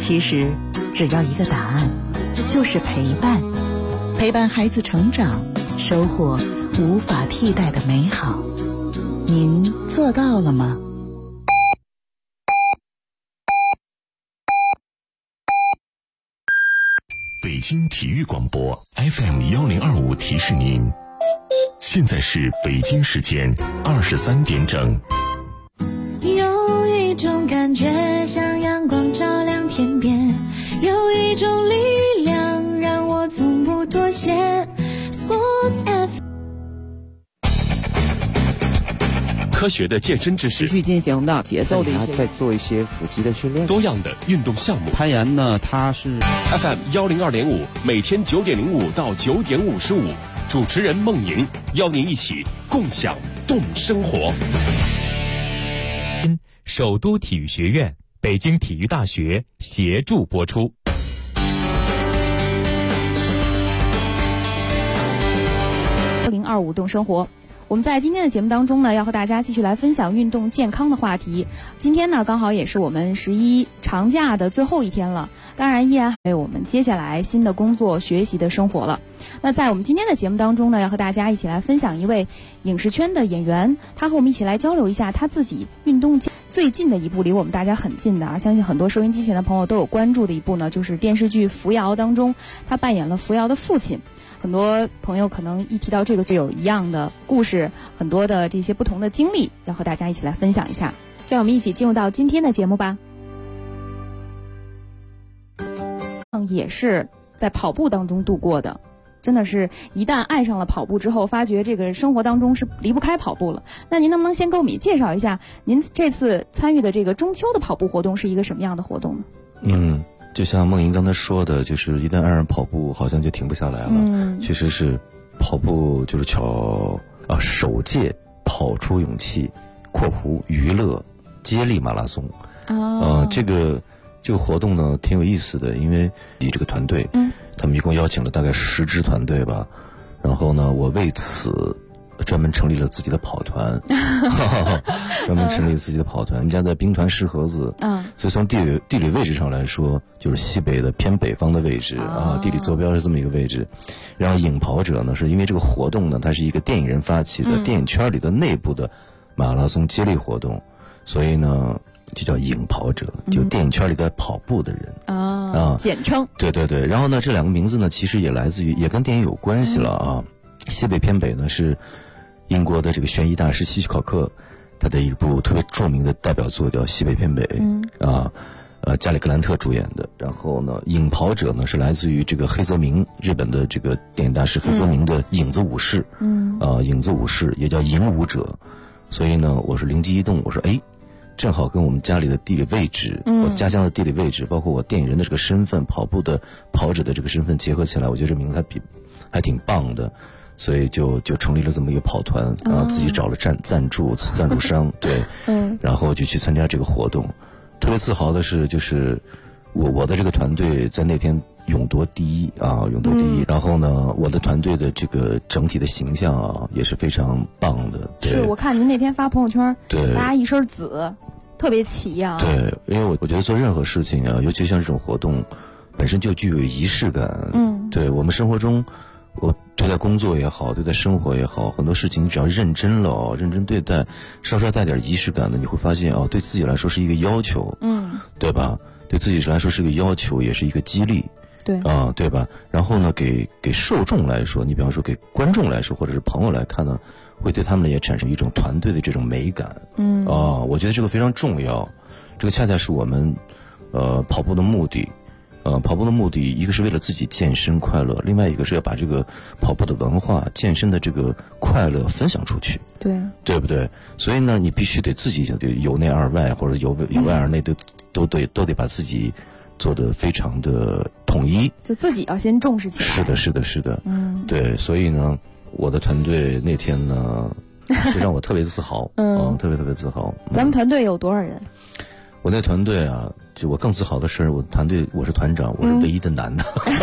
其实只要一个答案，就是陪伴。陪伴孩子成长，收获无法替代的美好。您做到了吗？ 北京体育广播 FM1025提示您，现在是北京时间23点整。 有一种感觉像阳光照亮天边，有一种力量让我从不妥协。 Sports F 科学的健身知识， 持续进行的节奏的一些， 再做一些腹肌的训练， 多样的运动项目。 攀岩呢，它是 FM102.5，每天9点05到9点55，主持人梦莹邀您一起共享动生活。 首都体育学院、北京体育大学协助播出。 1025动生活。我们在今天的节目当中呢，要和大家继续来分享运动健康的话题。今天呢，刚好也是我们11长假的最后一天了，当然依然还有我们接下来新的工作、学习的生活了。那在我们今天的节目当中呢，要和大家一起来分享一位影视圈的演员，他和我们一起来交流一下他自己运动最近的一部离我们大家很近的啊，相信很多收音机前的朋友都有关注的一部呢，就是电视剧《扶摇》当中，他扮演了扶摇的父亲。很多朋友可能一提到这个就有一样的故事，很多的这些不同的经历，要和大家一起来分享一下。让我们一起进入到今天的节目吧。也是在跑步当中度过的，真的是一旦爱上了跑步之后，发觉这个生活当中是离不开跑步了。那您能不能先给我们也介绍一下，您这次参与的这个中秋的跑步活动是一个什么样的活动呢？ 就像梦莹刚才说的，就是一旦爱上跑步，好像就停不下来了。确实是，跑步就是首届跑出勇气（括弧娱乐接力马拉松）。这个活动呢挺有意思的，因为你这个团队，他们一共邀请了大概10支团队吧，然后呢，我为此专门成立了自己的跑团，专门成立自己的跑团。人家在兵团石河子，所以从地理位置上来说，就是西北的偏北方的位置啊，地理坐标是这么一个位置。然后影跑者呢，是因为这个活动呢，它是一个电影人发起的电影圈里的内部的马拉松接力活动，所以呢就叫影跑者，就电影圈里在跑步的人简称。 对对对。然后呢，这两个名字呢，其实也来自于，也跟电影有关系了啊。西北偏北呢是英国的这个悬疑大师希区考克，他的一部特别著名的代表作叫《西北偏北》，加里格兰特主演的。然后呢，影跑者呢是来自于这个黑泽明，日本的这个电影大师黑泽明的影子武士，影子武士也叫影武者。所以呢，我是灵机一动，我说正好跟我们家里的地理位置，我家乡的地理位置，包括我电影人的这个身份，跑步的跑者的这个身份结合起来，我觉得这名字还挺棒的。所以就成立了这么一个跑团，然后自己找了赞助商，对，然后就去参加这个活动。特别自豪的是，就是我的这个团队在那天勇夺第一。然后呢，我的团队的这个整体的形象也是非常棒的。 是我看您那天发朋友圈， 对， 大家一身紫，特别齐呀。 对，因为我觉得做任何事情尤其像这种活动，本身就具有仪式感。对我们生活中。我对待工作也好，对待生活也好，很多事情你只要认真了，认真对待，稍稍带点仪式感的，你会发现对自己来说是一个要求，对吧？对自己来说是个要求，也是一个激励， 对对吧？然后呢，给受众来说，你比方说给观众来说，或者是朋友来看呢，会对他们也产生一种团队的这种美感，我觉得这个非常重要，这个恰恰是我们跑步的目的。跑步的目的，一个是为了自己健身快乐，另外一个是要把这个跑步的文化、健身的这个快乐分享出去，对不对？所以呢，你必须得自己由内而外，或者由外而内都得把自己做得非常的统一， 就自己要先重视起来。 是的，对，所以呢，我的团队那天呢，就让我特别自豪，特别自豪。 咱们团队有多少人？ 我那团队就我更自豪的是，我团队我是团长，我是唯一的男的。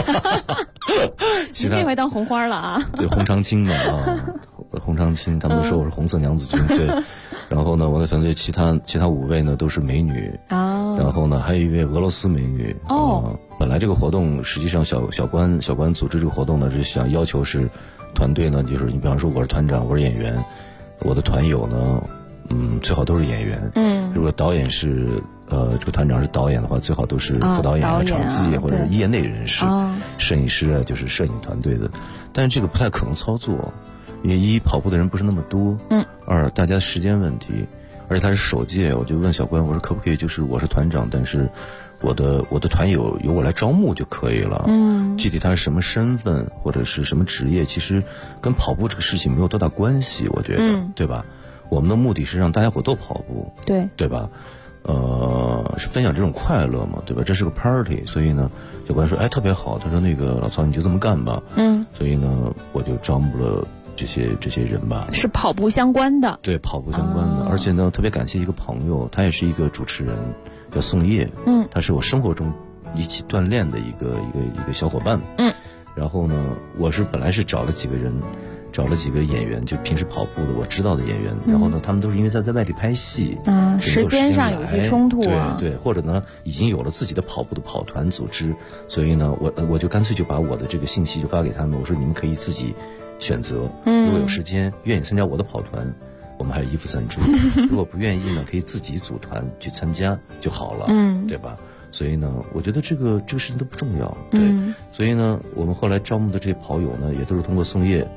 你这回当红花了啊？ 对，红长青嘛红长青，他们都说我是红色娘子军。对，然后呢，我的团队其他5位呢都是美女然然后呢，还有一位俄罗斯美女。本来这个活动实际上小关组织这个活动呢，是想要求是团队呢，就是你比方说我是团长，我是演员，我的团友呢，最好都是演员。如果导演是这个团长是导演的话，最好都是副导演啊、场记或者是业内人士，摄影师啊，就是摄影团队的。但是这个不太可能操作，因为一跑步的人不是那么多，二大家时间问题，而且他是首届，我就问小关，我说可不可以就是我是团长，但是我的团友由我来招募就可以了。具体他是什么身份或者是什么职业，其实跟跑步这个事情没有多大关系，我觉得，对吧？我们的目的是让大家伙都跑步，对吧？是分享这种快乐嘛，对吧？这是个 party， 所以呢，小关说，特别好，他说那个老曹你就这么干吧。所以呢，我就招募了这些人吧。是跑步相关的， 对，跑步相关的，而且呢，特别感谢一个朋友，他也是一个主持人，叫宋烨，他是我生活中一起锻炼的一个小伙伴。然后呢，我本来是找了几个演员，就平时跑步的我知道的演员，然后呢，他们都是因为在外地拍戏， 时间上有些冲突啊， 对，或者呢已经有了自己的跑步的跑团组织，所以呢，我就干脆就把我的这个信息就发给他们，我说你们可以自己选择，如果有时间愿意参加我的跑团，我们还有衣服赞助；如果不愿意呢，可以自己组团去参加就好了，对吧？所以呢，我觉得这个事情都不重要，对，所以呢，我们后来招募的这些跑友呢，也都是通过宋烨。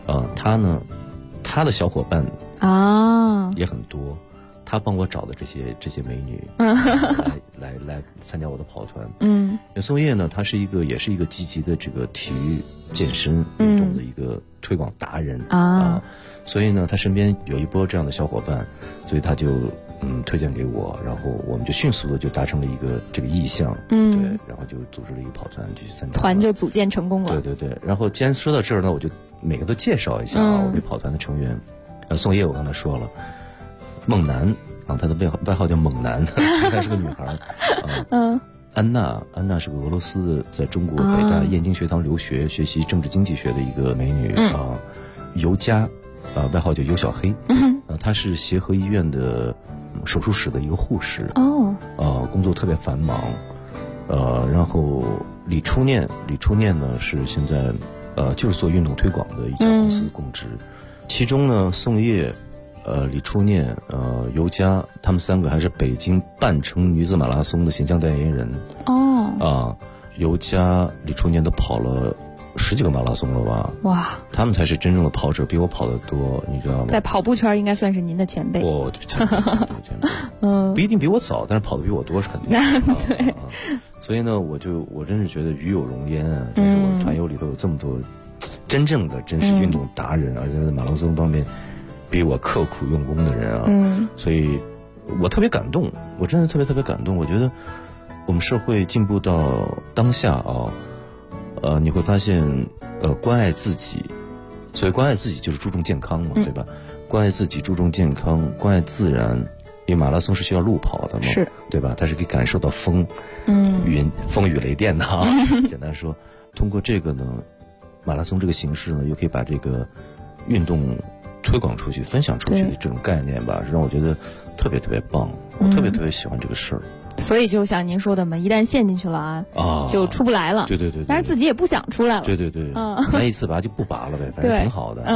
他的小伙伴也很多，他帮我找的这些美女来参加我的跑团。宋烨呢，他也是一个积极的这个体育健身运动的一个推广达人所以呢，他身边有一波这样的小伙伴，所以他就推荐给我，然后我们就迅速的就达成了这个意向，对，然后就组织了一个跑团去参加， 团就组建成功了。 对，然后既然说到这儿呢，我就每个都介绍一下我们跑团的成员。宋烨我刚才说了，孟楠她的外号叫猛男，她是个女孩安娜是个俄罗斯的，在中国北大燕京学堂留学，学习政治经济学的一个美女尤佳外号叫尤小黑，她是协和医院的手术室的一个护士，工作特别繁忙，然后李初念呢是现在就是做运动推广的一家公司供职，其中呢宋烨、李初念、尤佳他们三个还是北京半程女子马拉松的形象代言人。尤佳、李初念都跑了10几个马拉松了吧？哇！他们才是真正的跑者，比我跑得多，你知道吗？ 在跑步圈应该算是您的前辈。 前辈，不一定比我早，但是跑得比我多是肯定的。对。所以呢，我真是觉得与有荣焉啊！就是我团友里头有这么多真是运动达人，而且在马拉松方面比我刻苦用功的人啊。所以我特别感动，我真的特别感动。我觉得我们社会进步到当下你会发现关爱自己，所以关爱自己就是注重健康嘛，对吧？关爱自己，注重健康，关爱自然。因为马拉松是需要路跑的嘛，是，对吧？它是可以感受到风雨雷电的简单说，通过这个呢，马拉松这个形式呢，又可以把这个运动推广出去、分享出去的这种概念吧，让我觉得特别棒。我特别喜欢这个事儿。 所以就像您说的嘛，一旦陷进去了就出不来了。 对， 但是自己也不想出来了。 对，难以自拔就不拔了呗，反正挺好的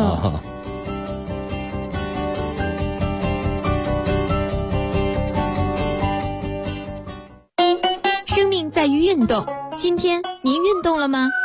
生命在于运动，今天您运动了吗？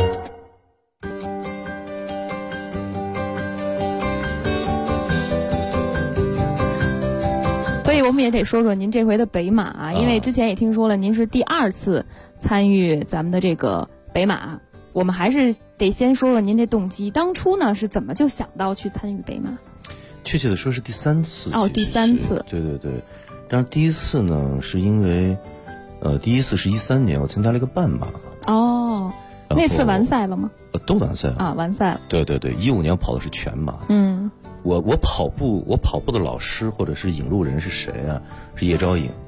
所以我们也得说说您这回的北马因为之前也听说了您是第2次参与咱们的这个北马，我们还是得先说说您这动机，当初呢是怎么就想到去参与北马？ 确切的说是第3次。 第3次。 对，但是第1次呢是因为第1次是13年我参加了一个半马。 那次完赛了吗？ 都完赛了完赛了。 对15年跑的是全马。我跑步的老师或者是引路人是谁啊？是叶钊颖。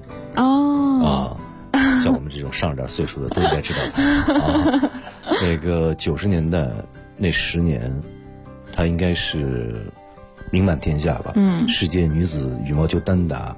像我们这种上点岁数的都应该知道他那个90年代那10年，他应该是名满天下吧？世界女子羽毛球单打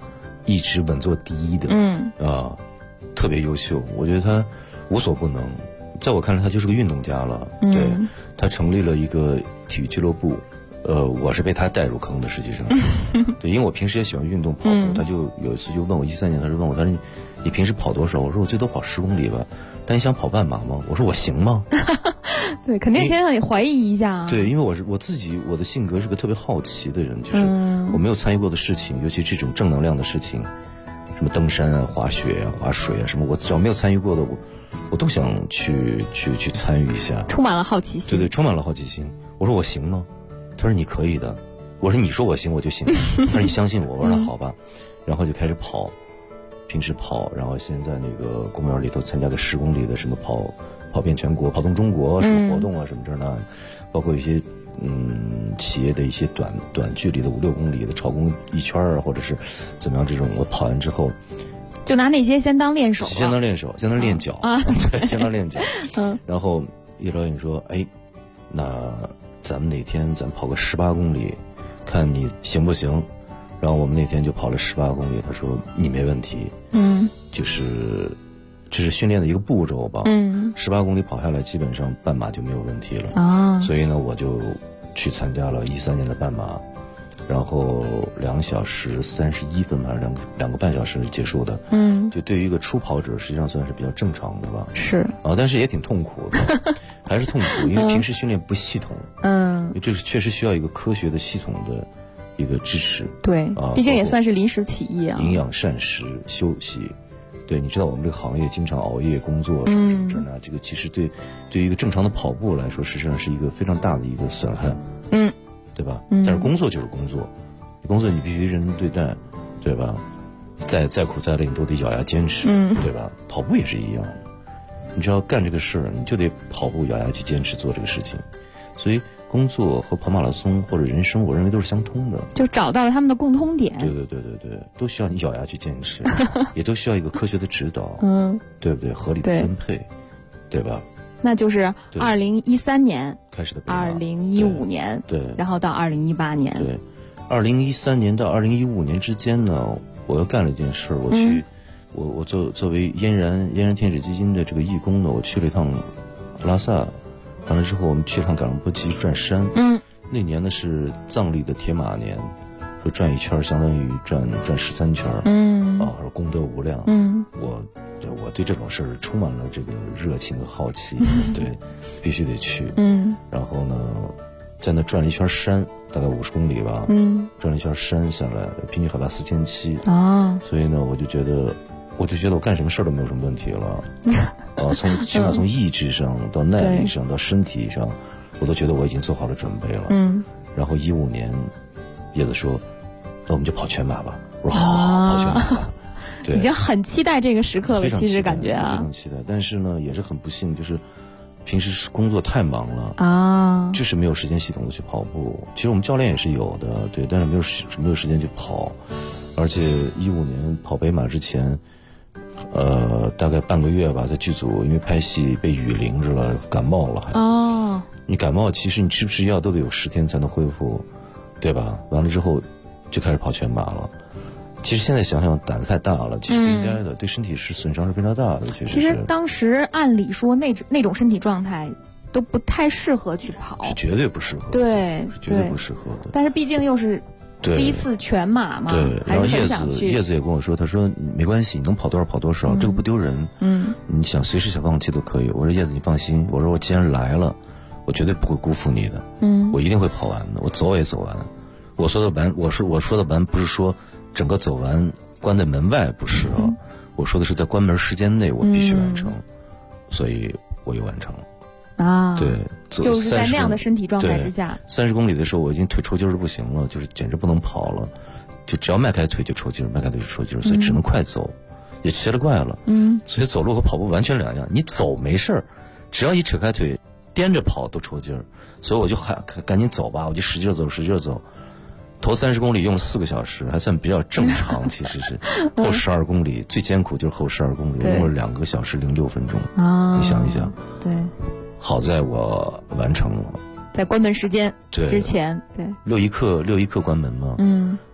一直稳坐第一的，特别优秀。我觉得他无所不能，在我看来他就是个运动家了。对，他成立了一个体育俱乐部，我是被他带入坑的，实际上对，因为我平时也喜欢运动跑步，他就有一次就问我13年，他说问我，他说你平时跑多少？我说我最多跑10公里吧。但你想跑半马吗？我说我行吗？ 对，肯定先让你怀疑一下。 对，因为我自己我的性格是个特别好奇的人，就是我没有参与过的事情，尤其这种正能量的事情，什么登山啊、滑雪啊、滑水啊什么，我只要没有参与过的，我都想去参与一下， 充满了好奇心。 对，充满了好奇心。我说我行吗？他说你可以的。我说你说我行我就行。他说你相信我。我说那好吧，然后就开始跑。平时跑，然后现在那个公园里头参加个10公里的什么跑遍全国、跑动中国什么活动啊什么这那，包括一些企业的一些短距离的5、6公里的超公1圈啊，或者是怎么样这种，我跑完之后就拿那些先当练手， 先当练脚啊，对，先当练脚。然后叶导演说，哎，那咱们哪天咱跑个18公里，看你行不行。然后我们那天就跑了18公里，他说你没问题，就是这是训练的一个步骤吧，18公里跑下来基本上半马就没有问题了啊，所以呢我就去参加了13年的半马，然后2小时31分吧，两个半小时结束的，就对于一个初跑者实际上算是比较正常的吧， 是啊，但是也挺痛苦的，还是痛苦，因为平时训练不系统，这是确实需要一个科学的系统的一个支持，对毕竟也算是临时起意啊。 营养膳食休息，对，你知道我们这个行业经常熬夜工作什么这那，这个其实对于一个正常的跑步来说，实际上是一个非常大的一个损害，对吧？但是工作就是工作，工作你必须认真对待，对吧？再苦再累你都得咬牙坚持，对吧？跑步也是一样，你只要干这个事儿，你就得跑步咬牙去坚持做这个事情，所以。工作和跑马拉松或者人生，我认为都是相通的， 就找到了他们的共通点。 对，都需要你咬牙去坚持，也都需要一个科学的指导，对不对？合理的分配，对吧？ 那就是2013年开始的 ，2015年， 对， 然后到2018年， 对，2013年到2015年之间呢，我又干了一件事，我去，我作为嫣然天使基金的这个义工呢，我去了一趟拉萨。完了之后，我们去了趟冈仁波齐转山。那年呢是藏历的铁马年，说转一圈相当于转13圈。功德无量。我对这种事儿充满了这个热情和好奇，对，必须得去。然后呢，在那转了一圈山，大概50公里吧。转了一圈山下来，平均海拔4700啊。所以呢，我就觉得我干什么事儿都没有什么问题了。起码从意志上到耐力上到身体上，我都觉得我已经做好了准备了。然后15年，叶子说，那我们就跑全马吧。我说好，跑全马吧。对， 已经很期待这个时刻了。其实感觉啊， 非常期待。但是呢，也是很不幸，就是平时工作太忙了啊，就是没有时间系统的去跑步。其实我们教练也是有的，对，但是没有时间去跑。而且15年跑北马之前。大概半个月吧，在剧组因为拍戏被雨淋着了，感冒了还。你感冒其实你吃不吃药都得有10天才能恢复，对吧？完了之后就开始跑全马了。其实现在想想胆子太大了，其实不应该的，对身体损伤是非常大的。 其实当时按理说那种身体状态都不太适合去跑， 是绝对不适合， 对， 绝对不适合的。 但是毕竟又是。第一次全马嘛， 对，然后叶子也跟我说，他说没关系，你能跑多少跑多少，这个不丢人。你随时想放弃都可以。我说叶子你放心，我说我既然来了，我绝对不会辜负你的。我一定会跑完的，我走也走完。我说的完，我说的完不是说整个走完关在门外，不是啊，我说的是在关门时间内我必须完成，所以我又完成了。对， 就是在那样的身体状态之下 ，30公里的时候我已经腿抽筋的不行了，就是简直不能跑了，就只要迈开腿就抽筋，迈开腿就抽筋，所以只能快走，也奇了怪了。所以走路和跑步完全两样，你走没事儿，只要一扯开腿颠着跑都抽筋，所以我就赶紧走吧，我就使劲走。头30公里用了4个小时，还算比较正常。其实是后12公里最艰苦，就是后12公里，我用了2个小时06分钟。你想一想， 对。 好在我完成了， 在关门时间之前，对 6一刻关门嘛。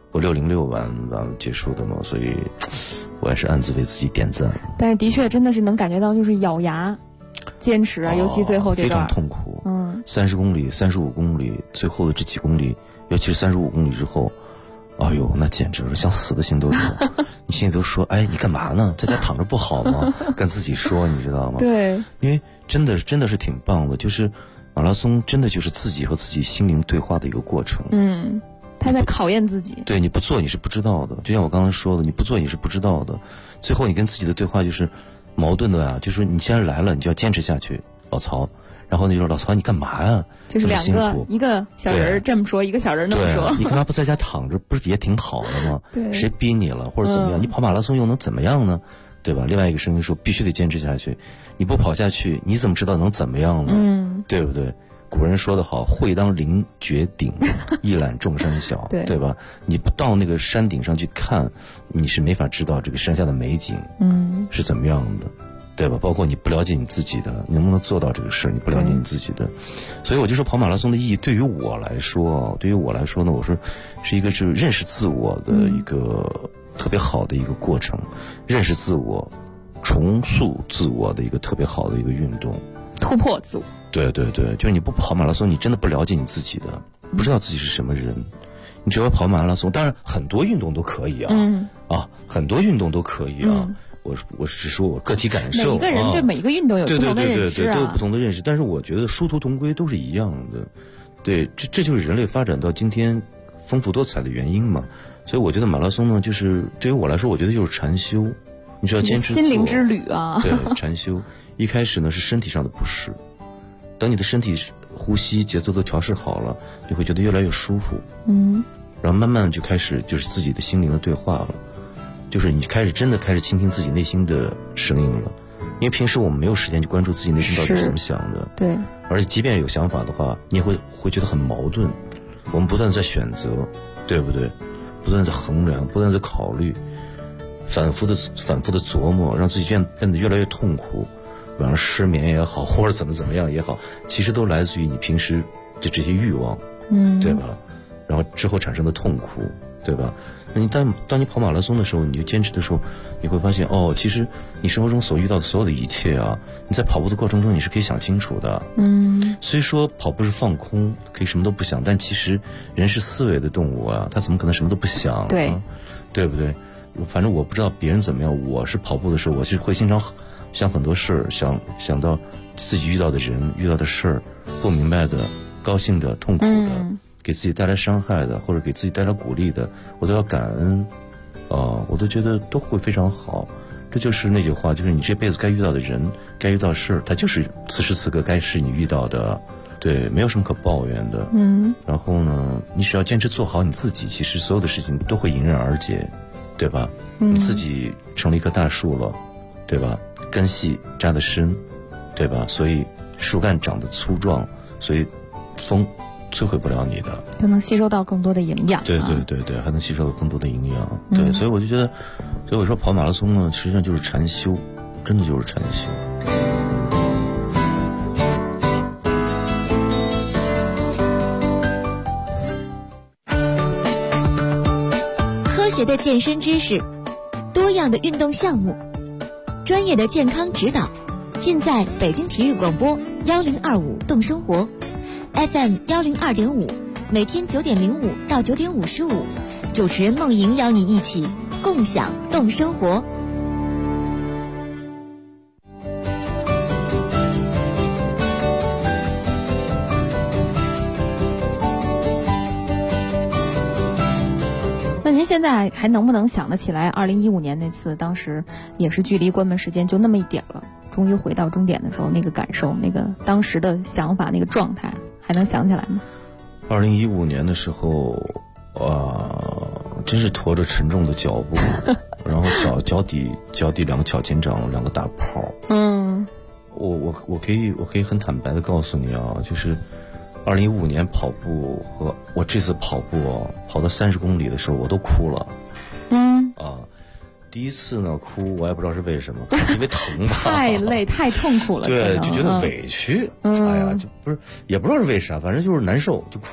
我606完结束的嘛，所以我还是暗自为自己点赞。 但是的确真的是能感觉到，就是咬牙坚持啊，尤其最后这段非常痛苦。30公里、35公里，最后的这几公里，尤其是35公里之后，哎呦，那简直是想死的心都有。你心里都说，哎，你干嘛呢？在家躺着不好吗？跟自己说，你知道吗？ 对， 因为真的是挺棒的，就是马拉松真的就是自己和自己心灵对话的一个过程。 他在考验自己。 对，你不做你是不知道的，就像我刚刚说的，你不做你是不知道的。最后你跟自己的对话就是矛盾的啊，就是说你既然来了，你就要坚持下去，老曹。然后你说老曹你干嘛呀？ 就是两个，一个小人这么说，一个小人那么说。 你干嘛不在家躺着？不是也挺好的吗？ 对， 谁逼你了或者怎么样？你跑马拉松又能怎么样呢？对吧？另外一个声音说必须得坚持下去，你不跑下去，你怎么知道能怎么样呢？对不对？古人说得好，会当凌绝顶，一览众山小，对吧？你不到那个山顶上去看，你是没法知道这个山下的美景，是怎么样的，对吧？包括你不了解你自己的，你能不能做到这个事儿？你不了解你自己的，所以我就说跑马拉松的意义对于我来说呢，我说是一个是认识自我的一个特别好的一个过程，认识自我、重塑自我的一个特别好的一个运动， 突破自我。 对，就是你不跑马拉松，你真的不了解你自己的，不知道自己是什么人。你只要跑马拉松，当然很多运动都可以啊，很多运动都可以啊。我只说我个体感受， 每一个人对每一个运动有不同的认知啊， 都有不同的认识。但是我觉得殊途同归都是一样的。对，这就是人类发展到今天丰富多彩的原因嘛。所以我觉得马拉松呢，就是对于我来说，我觉得就是禅修。你只要坚持做心灵之旅啊。 对，禅修一开始呢是身体上的不适。等你的身体呼吸节奏都调试好了，你会觉得越来越舒服。然后慢慢就开始就是自己的心灵的对话了，就是你真的开始倾听自己内心的声音了。因为平时我们没有时间去关注自己内心到底是怎么想的。 对。 而且即便有想法的话，你也会觉得很矛盾。我们不断在选择，对不对？不断在衡量，不断在考虑，反复的琢磨，让自己变得越来越痛苦。比方失眠也好，或者怎么样也好，其实都来自于你平时的这些欲望，对吧？然后之后产生的痛苦，对吧？那你当你跑马拉松的时候，你就坚持的时候，你会发现其实你生活中所遇到的所有的一切啊，你在跑步的过程中你是可以想清楚的。虽说跑步是放空，可以什么都不想，但其实人是思维的动物啊，他怎么可能什么都不想啊？对不对？反正我不知道别人怎么样，我是跑步的时候，我是会经常想很多事儿，想到自己遇到的人、遇到的事儿，不明白的、高兴的、痛苦的，给自己带来伤害的，或者给自己带来鼓励的，我都要感恩，我都觉得都会非常好。这就是那句话，就是你这辈子该遇到的人、该遇到的事儿，它就是此时此刻该是你遇到的，对，没有什么可抱怨的。然后呢，你只要坚持做好你自己，其实所有的事情都会迎刃而解，对吧？你自己成了一棵大树了，对吧？根系扎得深，对吧？所以树干长得粗壮，所以风摧毁不了你的， 就能吸收到更多的营养。 对，还能吸收到更多的营养。对，所以我就觉得，所以我说跑马拉松呢，实际上就是禅修，真的就是禅修。 科学的健身知识，多样的运动项目，专业的健康指导，尽在北京体育广播1025动生活 FM 102.5，每天9点05到9点55，主持人梦莹邀你一起共享动生活。 那您现在还能不能想得起来2015年那次，当时也是距离关门时间就那么一点了，终于回到终点的时候，那个感受，那个当时的想法，那个状态，还能想起来吗 ？2015年的时候，真是驮着沉重的脚步，然后脚底两个脚前掌两个大泡。我可以很坦白的告诉你啊，就是2015年跑步和我这次跑步跑到30公里的时候，我都哭了。第一次呢哭，我也不知道是为什么，因为疼吧， 太累太痛苦了， 对，就觉得委屈。哎呀，就不是也不知道是为啥，反正就是难受就哭。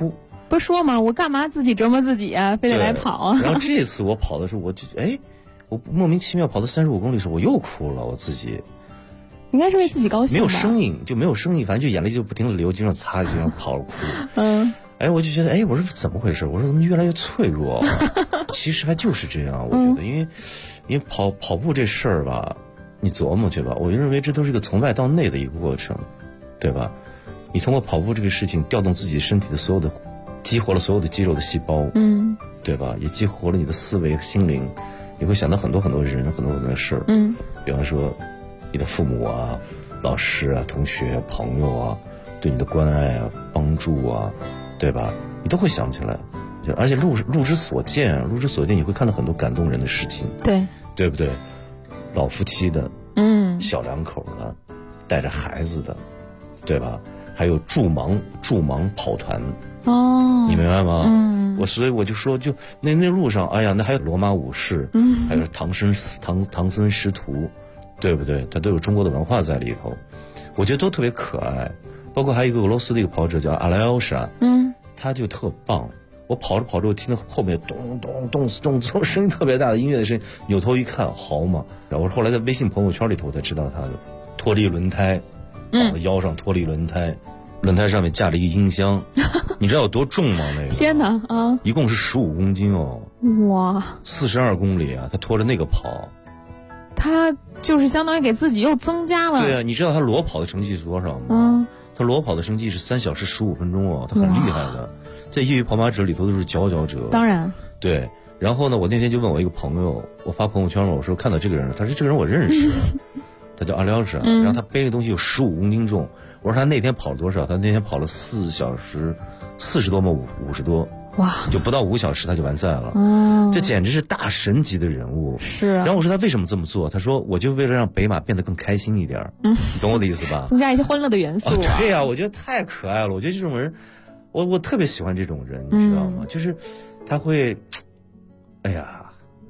不是说吗？我干嘛自己折磨自己啊？非得来跑啊？ 然后这次我跑的时候，我莫名其妙跑到35公里的时候，我又哭了，我自己。 应该是为自己高兴吧。 没有声音，反正就眼泪就不停的流，经常擦，就像跑了哭。我就觉得，我说怎么回事？我说怎么越来越脆弱？其实还就是这样，我觉得，因为跑步这事儿吧，你琢磨去吧，我就认为这都是一个从外到内的一个过程，对吧？你通过跑步这个事情，调动自己身体的所有的，激活了所有的肌肉的细胞，对吧？也激活了你的思维和心灵。你会想到很多很多人，很多很多事儿，比方说你的父母啊、老师啊、同学、朋友啊，对你的关爱啊、帮助啊，对吧？你都会想起来，而且路之所见，你会看到很多感动人的事情，对不对？老夫妻的，小两口的，带着孩子的，对吧？还有助忙跑团，你明白吗？所以我就说，就那路上，那还有罗马武士，还有唐僧师徒，对不对？它都有中国的文化在里头，我觉得都特别可爱。包括还有一个俄罗斯的一个跑者叫阿莱奥莎，他就特棒。我跑着跑着，我听到后面咚咚咚咚声音特别大的音乐的声音，扭头一看，好嘛！然后我后来在微信朋友圈里头才知道他的脱离轮胎，腰上脱离轮胎，轮胎上面架了一个音箱，你知道有多重吗？那个天哪啊！ 一共是15公斤哦！ 哇 ，42公里啊！他拖着那个跑， 他就是相当于给自己又增加了。 对啊，你知道他裸跑的成绩是多少吗？他裸跑的成绩是3小时15分钟哦，他很厉害的，在业余跑马者里头都是佼佼者。 当然， 对。然后呢，我那天就问我一个朋友，我发朋友圈了，我说看到这个人，他说这个人我认识，他叫阿廖什，然后他背的东西有15公斤重。我说他那天跑了多少？他那天跑了4小时40多吗？50多。 哇！ 就不到5小时他就完赛了。这简直是大神级的人物。 是啊。 然后我说他为什么这么做？他说我就为了让北马变得更开心一点。你懂我的意思吧？ 增加一些欢乐的元素。 对呀，我觉得太可爱了。我觉得这种人，我特别喜欢这种人，你知道吗？就是他会，哎呀。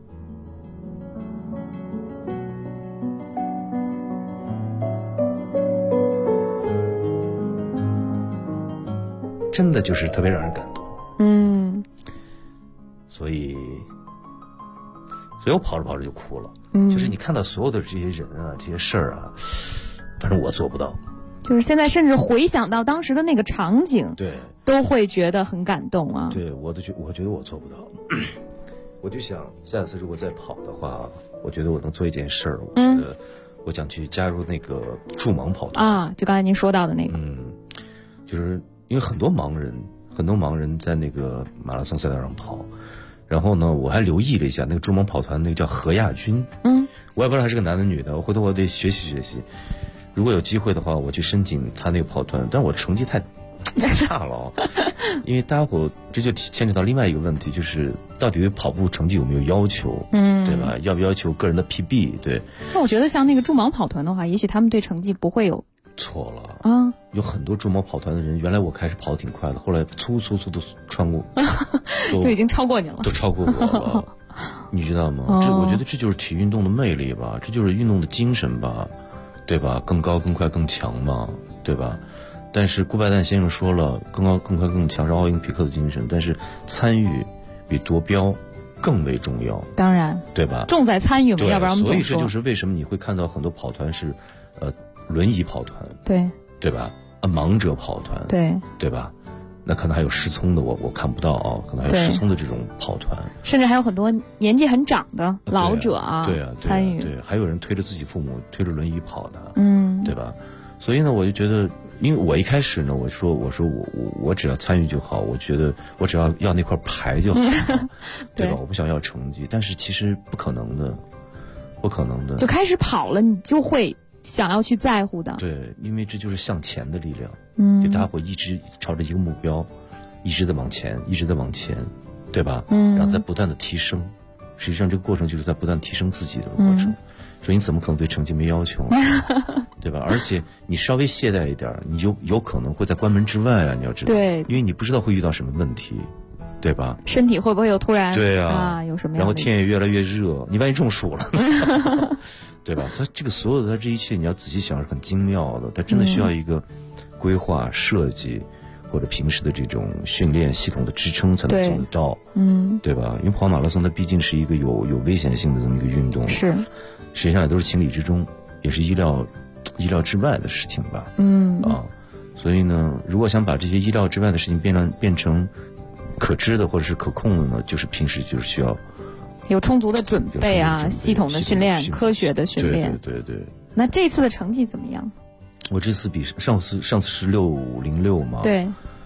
真的就是特别让人感动。所以我跑着跑着就哭了。就是你看到所有的这些人啊，这些事儿啊，反正我做不到。 就是现在甚至回想到当时的那个场景， 对， 都会觉得很感动啊。 对，我觉得我做不到。我就想下次如果再跑的话，我觉得我能做一件事儿。我觉得我想去加入那个助盲跑团啊，就刚才您说到的那个。 就是因为很多盲人在那个马拉松赛道上跑，然后呢，我还留意了一下那个助盲跑团，那个叫何亚军。我也不知道他是个男的女的，回头我得学习学习。如果有机会的话，我去申请他那个跑团，但我成绩太差了。因为大家伙这就牵扯到另外一个问题，就是到底对跑步成绩有没有要求？对吧？要不要求个人的 PB？ 对。 那我觉得像那个助盲跑团的话，也许他们对成绩不会有。 错了啊！有很多助盲跑团的人，原来我开始跑得挺快的，后来粗都穿过， 就已经超过你了， 都超过我了，你知道吗？我觉得这就是体育运动的魅力吧，这就是运动的精神吧，对吧？更高、更快、更强嘛，对吧？但是顾拜旦先生说了，更高、更快、更强是奥林匹克的精神，但是参与比夺标更为重要。 当然， 对吧？ 重在参与嘛，要不然我们所以这就是为什么你会看到很多跑团是，轮椅跑团，对吧？盲者跑团，对吧？那可能还有失聪的，我看不到啊，可能还有失聪的这种跑团， 甚至还有很多年纪很长的老者参与， 对，还有人推着自己父母推着轮椅跑的，对吧？所以呢，我就觉得，因为我一开始呢，我说我只要参与就好，我觉得我只要那块牌就好，对吧？我不想要成绩，但是其实不可能的，就开始跑了，你就会想要去在乎的，对，因为这就是向前的力量，就大家伙一直朝着一个目标，一直在往前，对吧？然后在不断的提升，实际上这个过程就是在不断提升自己的过程，所以你怎么可能对成绩没要求，对吧？而且你稍微懈怠一点，你就有可能会在关门之外啊，你要知道，对，因为你不知道会遇到什么问题，对吧？身体会不会有突然有什么样的，然后天也越来越热，你万一中暑了对吧？它这个所有的这一切，你要仔细想是很精妙的，它真的需要一个规划设计或者平时的这种训练系统的支撑才能做得到，对吧？因为跑马拉松它毕竟是一个有危险性的这么一个运动， 是， 实际上也都是情理之中，也是意料之外的事情吧，所以呢，如果想把这些意料之外的事情变成可知的或者是可控的呢，就是平时就是需要有充足的准备啊，系统的训练，科学的训练。 对。 那这次的成绩怎么样？ 我这次比上次是6:06嘛， 对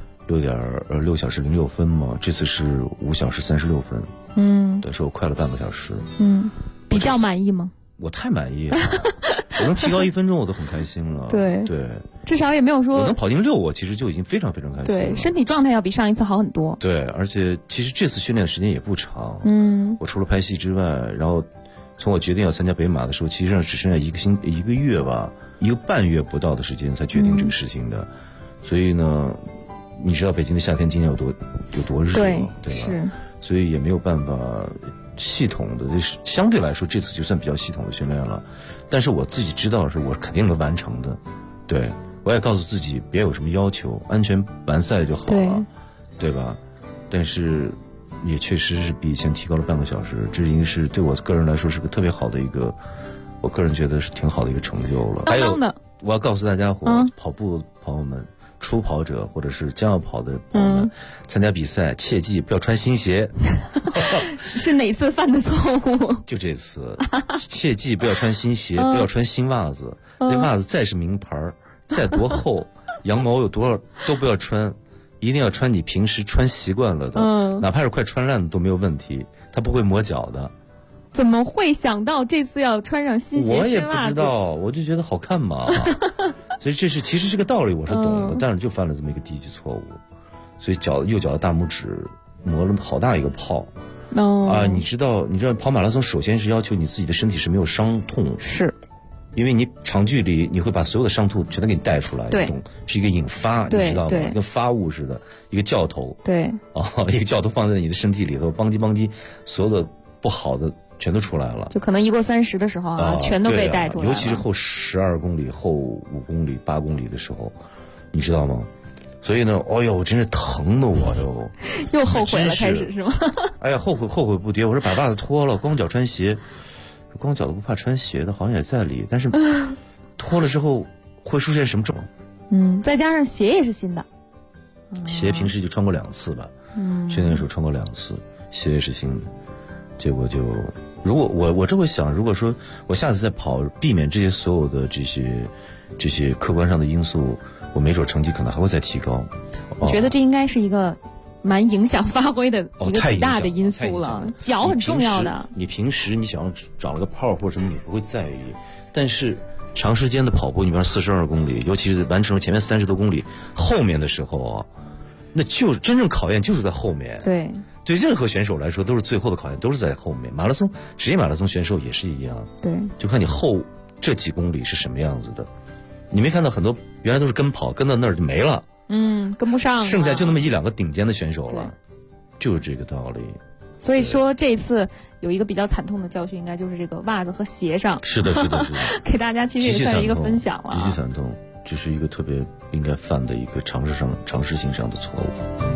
，6小时06分嘛，这次是5小时36分，对，是我快了半个小时， 比较满意吗？ 我太满意了，我能提高1分钟我都很开心了，对， 至少也没有说我能跑进6，我其实就已经非常非常开心了， 对，身体状态要比上一次好很多， 对，而且其实这次训练时间也不长，我除了拍戏之外，然后从我决定要参加北马的时候，其实上只剩下一个月吧，1个半月不到的时间才决定这个事情的，所以呢，你知道北京的夏天今年有多热，对吧？ 是， 所以也没有办法系统的，相对来说这次就算比较系统的训练了，但是我自己知道是我肯定能完成的，对，我也告诉自己别有什么要求，安全完赛就好了，对吧？但是也确实是比以前提高了半个小时，这已经是对我个人来说是个特别好的一个，我个人觉得是挺好的一个成就了。还有，我要告诉大家伙，跑步的朋友们，初跑者或者是将要跑的朋友们，参加比赛切记不要穿新鞋。 是哪次犯的错误？ 就这次，切记不要穿新鞋，不要穿新袜子。那袜子再是名牌，再多厚，羊毛有多少都不要穿。一定要穿你平时穿习惯了的，哪怕是快穿烂的都没有问题，它不会磨脚的。 怎么会想到这次要穿上新鞋新袜子？ 我也不知道，我就觉得好看嘛。所以其实这个道理我是懂的，但是就犯了这么一个低级错误，所以右脚的大拇指磨了好大一个泡。你知道跑马拉松首先是要求你自己的身体是没有伤痛， 是。 因为你长距离你会把所有的伤痛全都给你带出来，对，是一个引发，你知道吗？跟发物似的，一个教头， 对， 一个教头放在你的身体里头，邦叽，所有的不好的全都出来了。 就可能1过30的时候全都被带出来了， 尤其是后12公里、后5公里、8公里的时候，你知道吗？所以呢，我真是疼的我又后悔了，开始是吗？ 哎呀，后悔不迭，我说把袜子脱了，光脚穿鞋。光脚的不怕穿鞋的，好像也在理，但是脱了之后会出现什么状况？ 再加上鞋也是新的， 鞋平时就穿过2次吧，训练的时候穿过2次，鞋也是新的，结果就如果我这会想，如果说我下次再跑，避免这些所有的这些客观上的因素，我没准成绩可能还会再提高。 我觉得这应该是一个蛮影响发挥的一个挺大的因素了，脚很重要的。 你平时你想长了个泡或者什么，你不会在意，但是长时间的跑步，你比方42公里，尤其是完成了前面30多公里，后面的时候那就真正考验就是在后面。对任何选手来说，都是最后的考验都是在后面。职业马拉松选手也是一样。对，就看你后这几公里是什么样子的。你没看到很多原来都是跟跑，跟到那儿就没了。跟不上了，剩下就那么1-2个顶尖的选手了，就是这个道理。 所以说这一次有一个比较惨痛的教训，应该就是这个袜子和鞋上。 是的给大家其实也算是一个分享了。 极其惨痛，这是一个特别应该犯的一个常识性上的错误。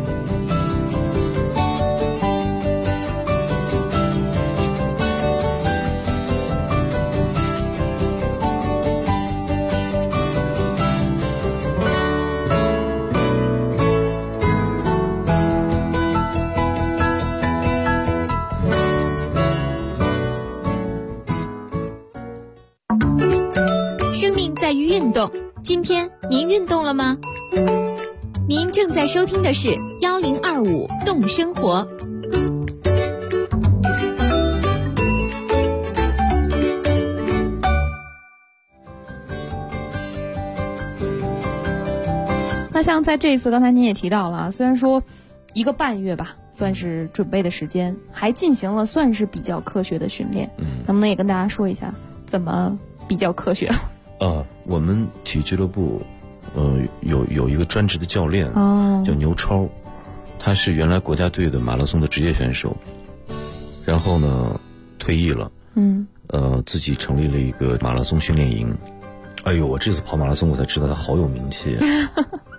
在于运动，今天您运动了吗？您正在收听的是1025动生活。 那像在这一次，刚才您也提到了，虽然说1个半月吧，算是准备的时间，还进行了算是比较科学的训练，能不能也跟大家说一下怎么比较科学？ 我们体育俱乐部，有一个专职的教练，叫牛超，他是原来国家队的马拉松的职业选手，然后呢退役了，自己成立了一个马拉松训练营。哎呦，我这次跑马拉松我才知道他好有名气，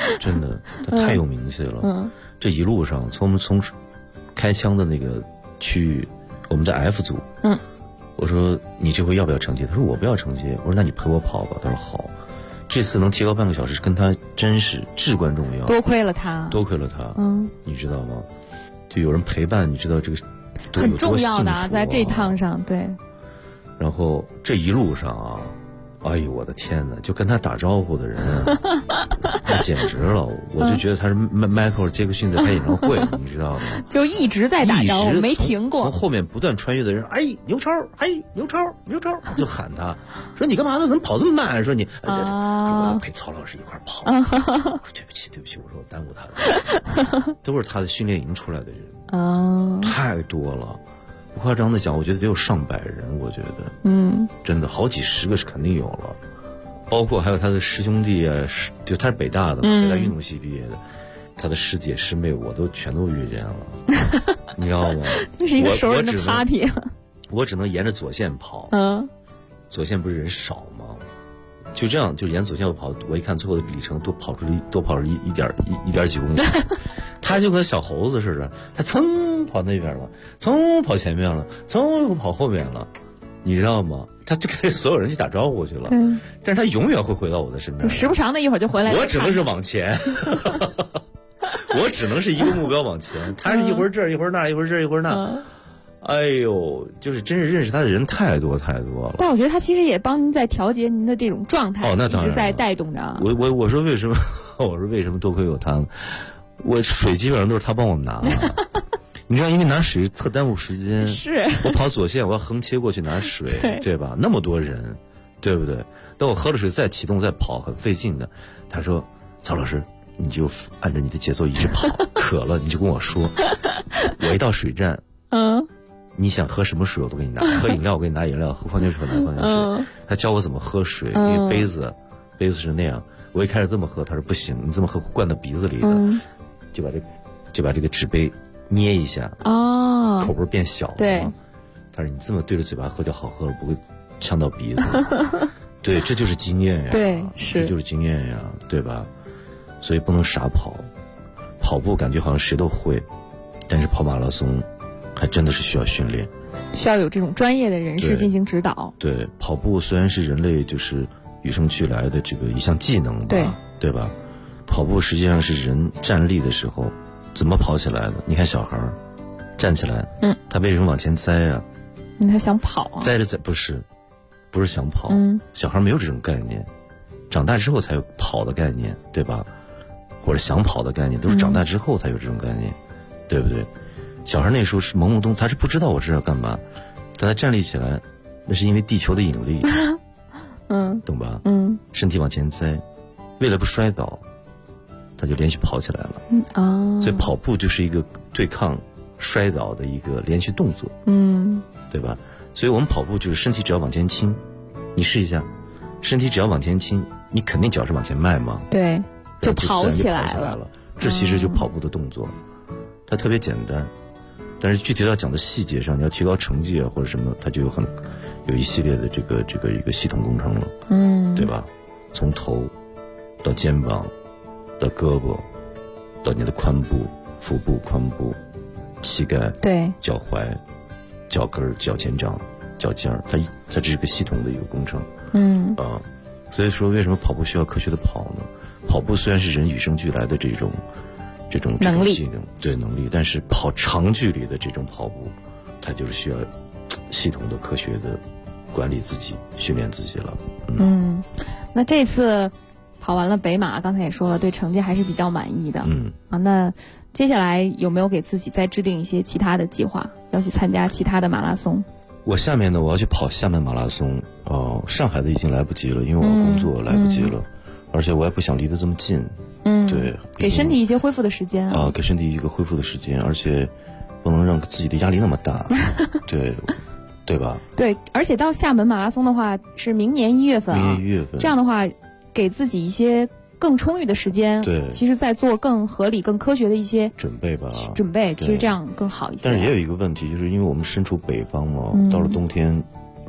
真的，他太有名气了。这一路上，从我们开枪的那个区域，我们在 F 组。我说你这回要不要惩戒？他说我不要惩戒。我说那你陪我跑吧。他说好。这次能提高半个小时，跟他真是至关重要。 多亏了他。你知道吗？就有人陪伴，你知道这个很重要的啊，在这趟上，对。 然后这一路上啊，哎呦我的天哪！就跟他打招呼的人，那简直了！我就觉得他是迈克尔·杰克逊在开演唱会，你知道吗？ 就一直在打招呼，没停过。 从后面不断穿越的人，哎，牛超，哎，牛超，就喊他，说你干嘛呢？怎么跑这么慢？说你我陪曹老师一块跑。对不起，我说我耽误他了。都是他的训练营出来的人，太多了。不夸张的讲，我觉得得有上百人，我觉得，真的好几十个是肯定有了，包括还有他的师兄弟啊，就他是北大的，北大运动系毕业的，他的师姐师妹我都全都遇见了，你知道吗？ 这是一个熟人的 party。 我只能沿着左线跑，左线不是人少吗？就这样就沿左线跑，我一看最后的里程多跑出一点几公里。他就跟小猴子似的，他噌跑那边了，噌跑前面了，噌又跑后面了，你知道吗？他就跟所有人去打招呼去了，但是他永远会回到我的身边， 就时不常的一会儿就回来。 我只能是往前，我只能是一个目标往前，他是一会儿这儿一会儿那，一会儿这儿一会儿那。哎呦，就是真是认识他的人太多了。 但我觉得他其实也帮您在调节您的这种状态， 那当然一直在带动着。 我说为什么？我说为什么多亏有他？我水基本上都是他帮我拿。你知道，因为拿水特耽误时间。 是。 我跑左线，我要横切过去拿水，对吧？那么多人，对不对？等我喝了水再启动再跑，很费劲的。他说：“曹老师，你就按照你的节奏一直跑，渴了你就跟我说。我一到水站，你想喝什么水我都给你拿，喝饮料我给你拿饮料，喝矿泉水我拿矿泉水。他教我怎么喝水，因为杯子是那样。我一开始这么喝，他说不行，你这么喝灌到鼻子里的，就把这个纸杯捏一下，口不是变小了吗？他说你这么对着嘴巴喝就好喝了，不会呛到鼻子。对，这就是经验呀。 对，是， 这就是经验呀，对吧？所以不能傻跑。跑步感觉好像谁都会，但是跑马拉松还真的是需要训练， 需要有这种专业的人士进行指导。 对，跑步虽然是人类就是与生俱来的这个一项技能吧，对吧？跑步实际上是人站立的时候怎么跑起来的？你看小孩站起来，他为什么往前栽啊？ 他想跑啊？ 栽着不是想跑，小孩没有这种概念，长大之后才有跑的概念，对吧？或者想跑的概念，都是长大之后才有这种概念，对不对？小孩那时候是懵懵懂，他是不知道我这要干嘛，但他站立起来，那是因为地球的引力，懂吧？身体往前栽，为了不摔倒，他就连续跑起来了。所以跑步就是一个对抗摔倒的一个连续动作，对吧？所以我们跑步就是身体只要往前倾，你试一下，身体只要往前倾，你肯定脚是往前迈嘛， 对，就跑起来了。这其实就跑步的动作，它特别简单。但是具体要讲的细节上，你要提高成绩啊或者什么，它就有一系列的这个一个系统工程了，对吧？从头到肩膀，到胳膊，到你的髋部、腹部、髋部、膝盖、 对、 脚踝、脚跟、脚前掌、脚尖儿，它这是一个系统的一个工程，所以说为什么跑步需要科学的跑呢？跑步虽然是人与生俱来的这种能力， 技能，对能力，但是跑长距离的这种跑步，它就是需要系统的、科学的管理自己、训练自己了。 那这次跑完了北马，刚才也说了，对成绩还是比较满意的。那接下来有没有给自己再制定一些其他的计划，要去参加其他的马拉松？ 我下面呢，我要去跑厦门马拉松。上海的已经来不及了，因为我要工作，来不及了。而且我也不想离得这么近，对， 给身体一些恢复的时间啊， 给身体一个恢复的时间，而且不能让自己的压力那么大，对吧？对， 而且到厦门马拉松的话是明年1月份啊，这样的话给自己一些更充裕的时间， 对， 其实在做更合理、更科学的一些准备吧， 其实这样更好一些。 但是也有一个问题，就是因为我们身处北方嘛，到了冬天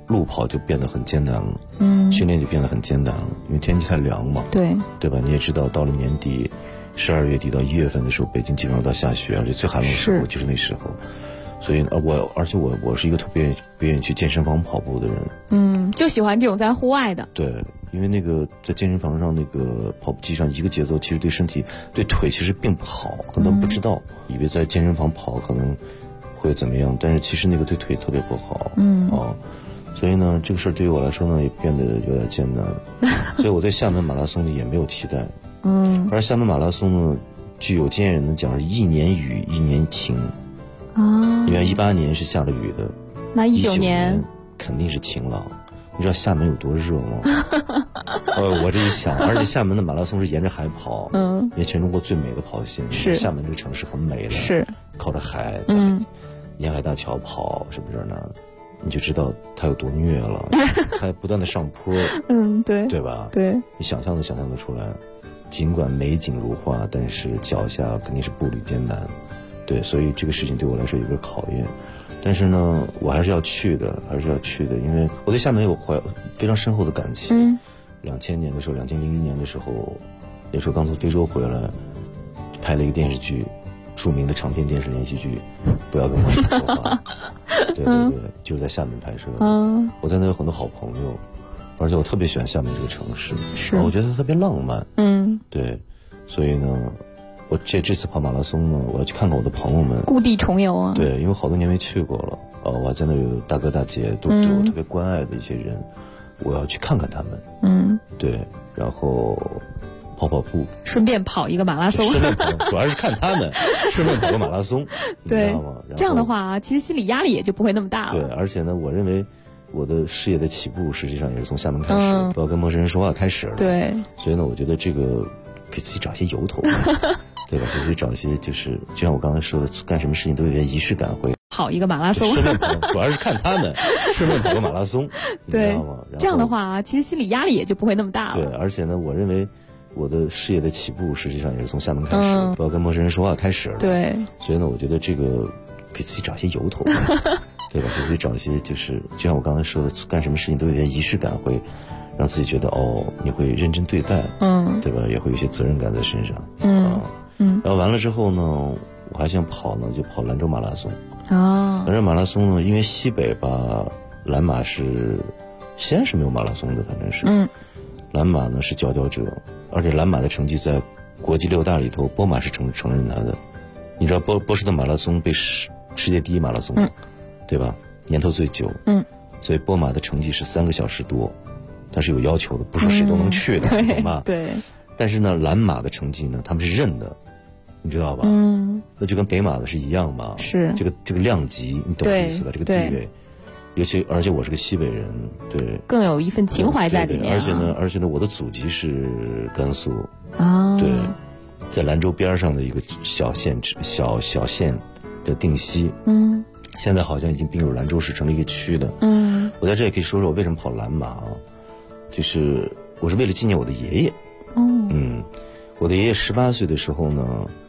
路跑就变得很艰难了，训练就变得很艰难了，因为天气太凉嘛，对吧？你也知道，到了年底，12月底到1月份的时候，北京基本上到下雪，而且最寒冷的时候就是那时候。所以而且我是一个特别不愿意去健身房跑步的人， 就喜欢这种在户外的。 对，因为那个在健身房上那个跑步机上一个节奏，其实对身体对腿其实并不好，很多人不知道，以为在健身房跑可能会怎么样，但是其实那个对腿特别不好，所以呢，这个事儿对于我来说呢，也变得有点艰难，所以我对厦门马拉松呢也没有期待，而厦门马拉松呢，据有经验人的讲是1年雨1年晴。因为18年是下了雨的， 那19年肯定是晴朗。你知道厦门有多热吗？我这一想，而且厦门的马拉松是沿着海跑，因为全中国最美的跑线，是厦门这个城市很美的，是靠着海，沿海大桥跑，是不是呢？你就知道它有多虐了，它不断的上坡，对吧？对，你想象都想象得出来。尽管美景如画，但是脚下肯定是步履艰难。对，所以这个事情对我来说有个考验，但是呢，我还是要去的，因为我对厦门有非常深厚的感情。2000年的时候，2001年的时候，那时候刚从非洲回来，拍了一个电视剧，著名的长篇电视连续剧《不要跟我说话》。对，就是在厦门拍摄的。我在那有很多好朋友，而且我特别喜欢厦门这个城市，我觉得它特别浪漫。对，所以呢。我这次跑马拉松呢，我要去看看我的朋友们， 故地重游啊。 对，因为好多年没去过了，我还在那有大哥大姐都对我特别关爱的一些人，我要去看看他们。对，然后跑步， 顺便跑一个马拉松， 顺便跑，主要是看他们，顺便跑个马拉松，你知道吗？ 这样的话啊，其实心理压力也就不会那么大了。 对，而且呢，我认为我的事业的起步实际上也是从厦门开始，不要跟陌生人说话开始了。对，所以呢，我觉得这个给自己找一些由头。对吧？给自己找一些，就像我刚才说的，干什么事情都有点仪式感，会跑一个马拉松， 顺便跑，主要是看他们，顺便跑个马拉松，你知道吗？ 这样的话啊，其实心理压力也就不会那么大了。 对，而且呢，我认为我的事业的起步实际上也是从厦门开始，不要跟陌生人说话开始了。对，所以呢，我觉得这个给自己找一些由头，对吧？给自己找一些，就像我刚才说的，干什么事情都有点仪式感，会让自己觉得你会认真对待，对吧？也会有一些责任感在身上，然后完了之后呢，我还想跑呢，就跑兰州马拉松。兰州马拉松呢，因为西北吧，兰马是西安是没有马拉松的，反正是，兰马呢是佼佼者，而且兰马的成绩在国际6大里头，波马是承认它的。你知道波士顿马拉松被世界第1马拉松，对吧？年头最久，所以波马的成绩是3个小时多，它是有要求的，不是说谁都能去的，懂吧？对。但是呢，兰马的成绩呢，他们是认的。你知道吧？那就跟北马的是一样嘛。是这个量级，你懂意思吧？这个地位，而且我是个西北人，对， 更有一份情怀在里面。 而且呢，我的祖籍是甘肃对，在兰州边上的一个小县的定西，现在好像已经并入兰州市，成了一个区的。我在这也可以说说我为什么跑兰马啊，就是我是为了纪念我的爷爷。我的爷爷18岁的时候呢。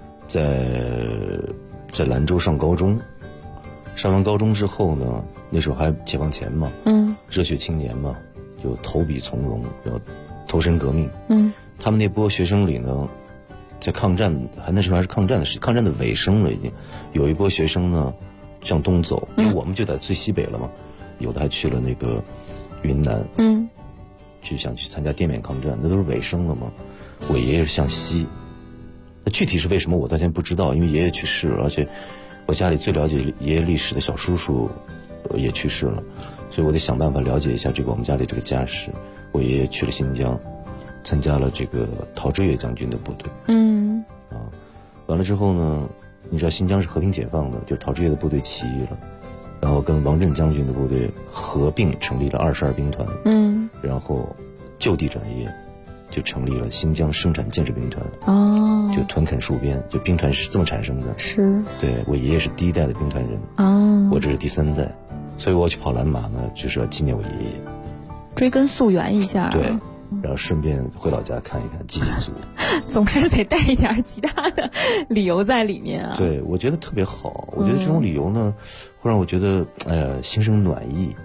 在兰州上高中，上完高中之后呢，那时候还解放前嘛，热血青年嘛，就投笔从戎，要投身革命。他们那波学生里呢，在抗战，那时候还是抗战的尾声了，已经有一波学生呢向东走，因为我们就在最西北了嘛，有的还去了那个云南，就想去参加滇缅抗战，那都是尾声了嘛。我爷爷是向西。具体是为什么我到现在不知道，因为爷爷去世了，而且我家里最了解爷爷历史的小叔叔也去世了，所以我得想办法了解一下这个我们家里这个家史。我爷爷去了新疆，参加了这个陶峙岳将军的部队。完了之后呢，你知道新疆是和平解放的，就是陶峙岳的部队起义了，然后跟王震将军的部队合并成立了22兵团。然后就地转业。就成立了新疆生产建设兵团，就屯垦戍边，就兵团是这么产生的。是，对，我爷爷是第1代的兵团人，我这是第3代，所以我去跑兰马呢，就是要纪念我爷爷， 追根溯源一下。 对，然后顺便回老家看一看，祭祭祖， 总是得带一点其他的理由在里面啊。 对，我觉得特别好，我觉得这种理由呢，会让我觉得心生暖意。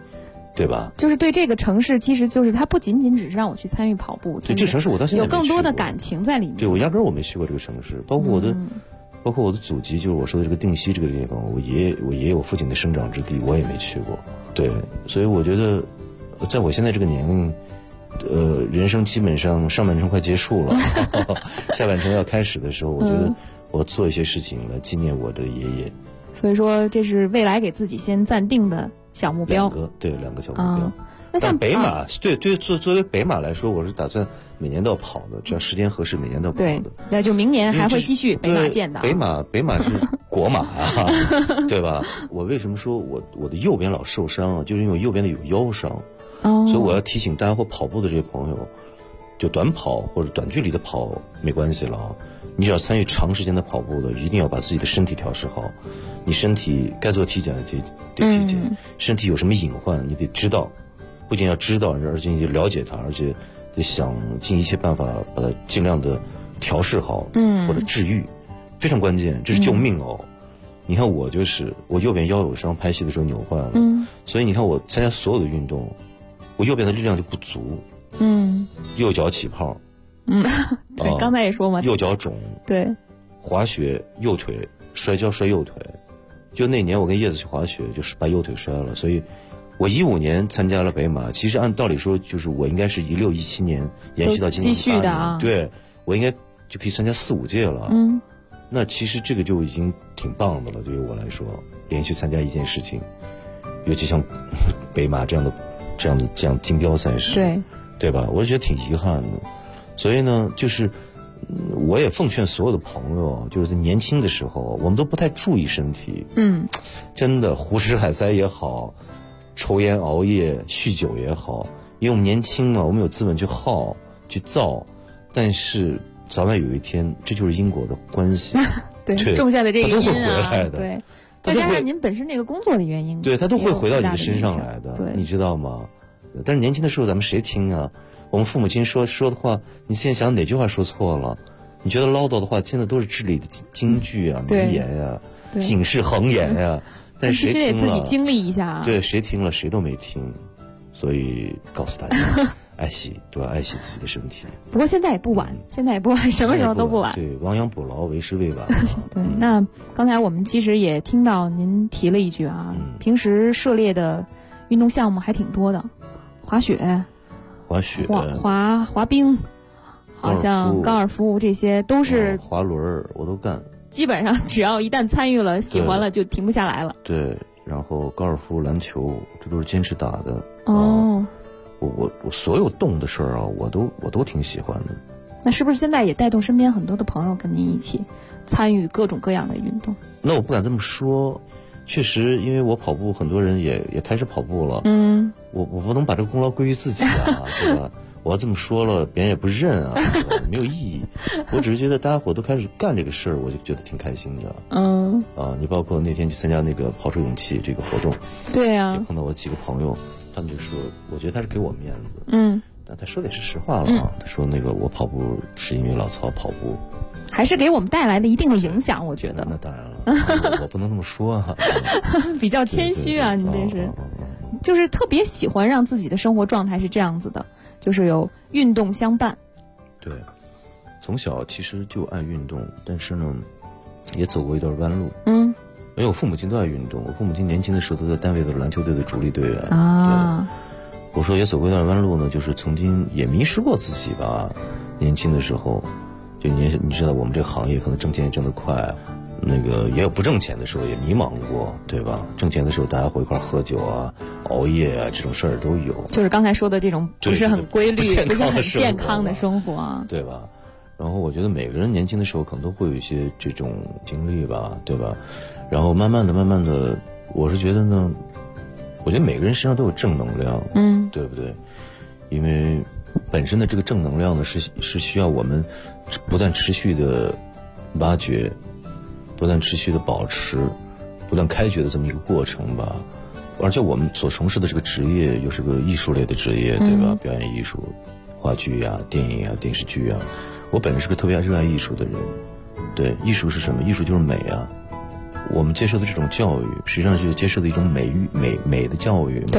对吧？ 就是对这个城市，其实就是它不仅仅只是让我去参与跑步， 对这城市我到现在有更多的感情在里面。 对，我压根儿我没去过这个城市，包括我的祖籍，就是我说的这个定西这个地方，我爷爷我父亲的生长之地，我也没去过。对，所以我觉得，在我现在这个年龄，人生基本上上半程快结束了，下半程要开始的时候，我觉得我做一些事情来纪念我的爷爷。 所以说，这是未来给自己先暂定的小目标。 两个小目标。 那像北马，作为北马来说，我是打算每年都要跑的，只要时间合适，每年都要跑的。 对，那就明年还会继续北马见的。 北马是国马啊，对吧？我为什么说我的右边老受伤啊？就是因为我右边的有腰伤，所以我要提醒大家或跑步的这些朋友，就短跑或者短距离的跑没关系了啊。你只要参与长时间的跑步的，一定要把自己的身体调试好。你身体该做体检的得体检，身体有什么隐患你得知道。不仅要知道，而且你了解它，而且得想尽一切办法把它尽量的调试好，或者治愈，非常关键，这是救命哦。你看我右边腰有伤，拍戏的时候扭坏了，所以你看我参加所有的运动，我右边的力量就不足，右脚起泡， 对，刚才也说嘛， 右脚肿， 对， 滑雪右腿摔跤摔右腿，就那年我跟叶子去滑雪，就是把右腿摔了，所以。我15年参加了北马，其实按道理说，就是我应该是16、17年延续到今年继续的啊。 对，我应该就可以参加4、5届了。那其实这个就已经挺棒的了，对于我来说，连续参加一件事情，尤其像北马这样竞标赛事，对吧？我觉得挺遗憾的。所以呢，就是我也奉劝所有的朋友，就是在年轻的时候，我们都不太注意身体。真的胡吃海塞也好。抽烟熬夜酗酒也好，因为我们年轻嘛，我们有资本去耗去造，但是早晚有一天，这就是因果的关系。 对，种下的这个因啊， 它都会回来的。 对，再加上您本身这个工作的原因， 对，它都会回到你的身上来的，你知道吗？但是年轻的时候咱们谁听啊？我们父母亲说的话，你现在想哪句话说错了？你觉得唠叨的话，现在都是至理的金句啊、名言呀、警示恒言呀。但是谁听了？ 必须得自己经历一下啊！ 对，谁听了谁都没听，所以告诉大家，都要爱惜自己的身体。 不过现在也不晚，什么时候都不晚。 对，亡羊补牢，为时未晚。 对，那刚才我们其实也听到您提了一句啊，平时涉猎的运动项目还挺多的，滑雪、滑冰，好像高尔夫这些都是滑轮我都干。 基本上只要一旦参与了，喜欢了就停不下来了。 对，然后高尔夫、篮球，这都是坚持打的。我所有动的事儿啊，我都挺喜欢的。 那是不是现在也带动身边很多的朋友跟您一起参与各种各样的运动？ 那我不敢这么说，确实，因为我跑步，很多人也开始跑步了。我不能把这个功劳归于自己啊，对吧？我要这么说了，别人也不认啊，没有意义。我只是觉得大家伙都开始干这个事儿，我就觉得挺开心的。你包括那天去参加那个跑出勇气这个活动， 对啊， 也碰到我几个朋友，他们就说，我觉得他是给我面子。但他说的也是实话了啊。他说那个我跑步是因为老曹跑步， 还是给我们带来了一定的影响，我觉得。 那当然了，我不能这么说啊。 比较谦虚啊，你这是，就是特别喜欢让自己的生活状态是这样子的。就是有运动相伴。 对，从小其实就爱运动，但是呢，也走过一段弯路。因为我父母亲都爱运动，我父母亲年轻的时候都在单位的篮球队的主力队员啊。我说也走过一段弯路呢，就是曾经也迷失过自己吧。年轻的时候，就你知道我们这个行业可能挣钱也挣得快。那个也有不挣钱的时候，也迷茫过，对吧？挣钱的时候，大家会一块喝酒啊、熬夜啊，这种事儿都有。 就是刚才说的这种不是很规律、不是很健康的生活啊， 对吧？然后我觉得每个人年轻的时候可能都会有一些这种经历吧，对吧？然后慢慢的，我是觉得呢，我觉得每个人身上都有正能量，对不对？因为本身的这个正能量呢，是需要我们不断持续的挖掘。不断持续的保持，不断开掘的这么一个过程吧。而且我们所从事的这个职业又是个艺术类的职业，对吧？表演艺术、话剧啊、电影啊、电视剧啊。我本人是个特别热爱艺术的人。对，艺术是什么？艺术就是美啊。我们接受的这种教育，实际上是接受的一种美的教育嘛。 对，